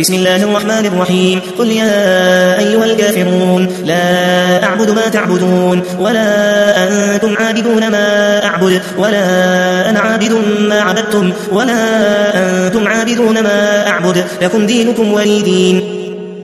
بسم الله الرحمن الرحيم قل يا أيها الكافرون لا أعبد ما تعبدون ولا أنتم عابدون ما أعبد ولا أنا عابد ما عبدتم ولا أنتم عابدون ما أعبد لكم دينكم ولي دين.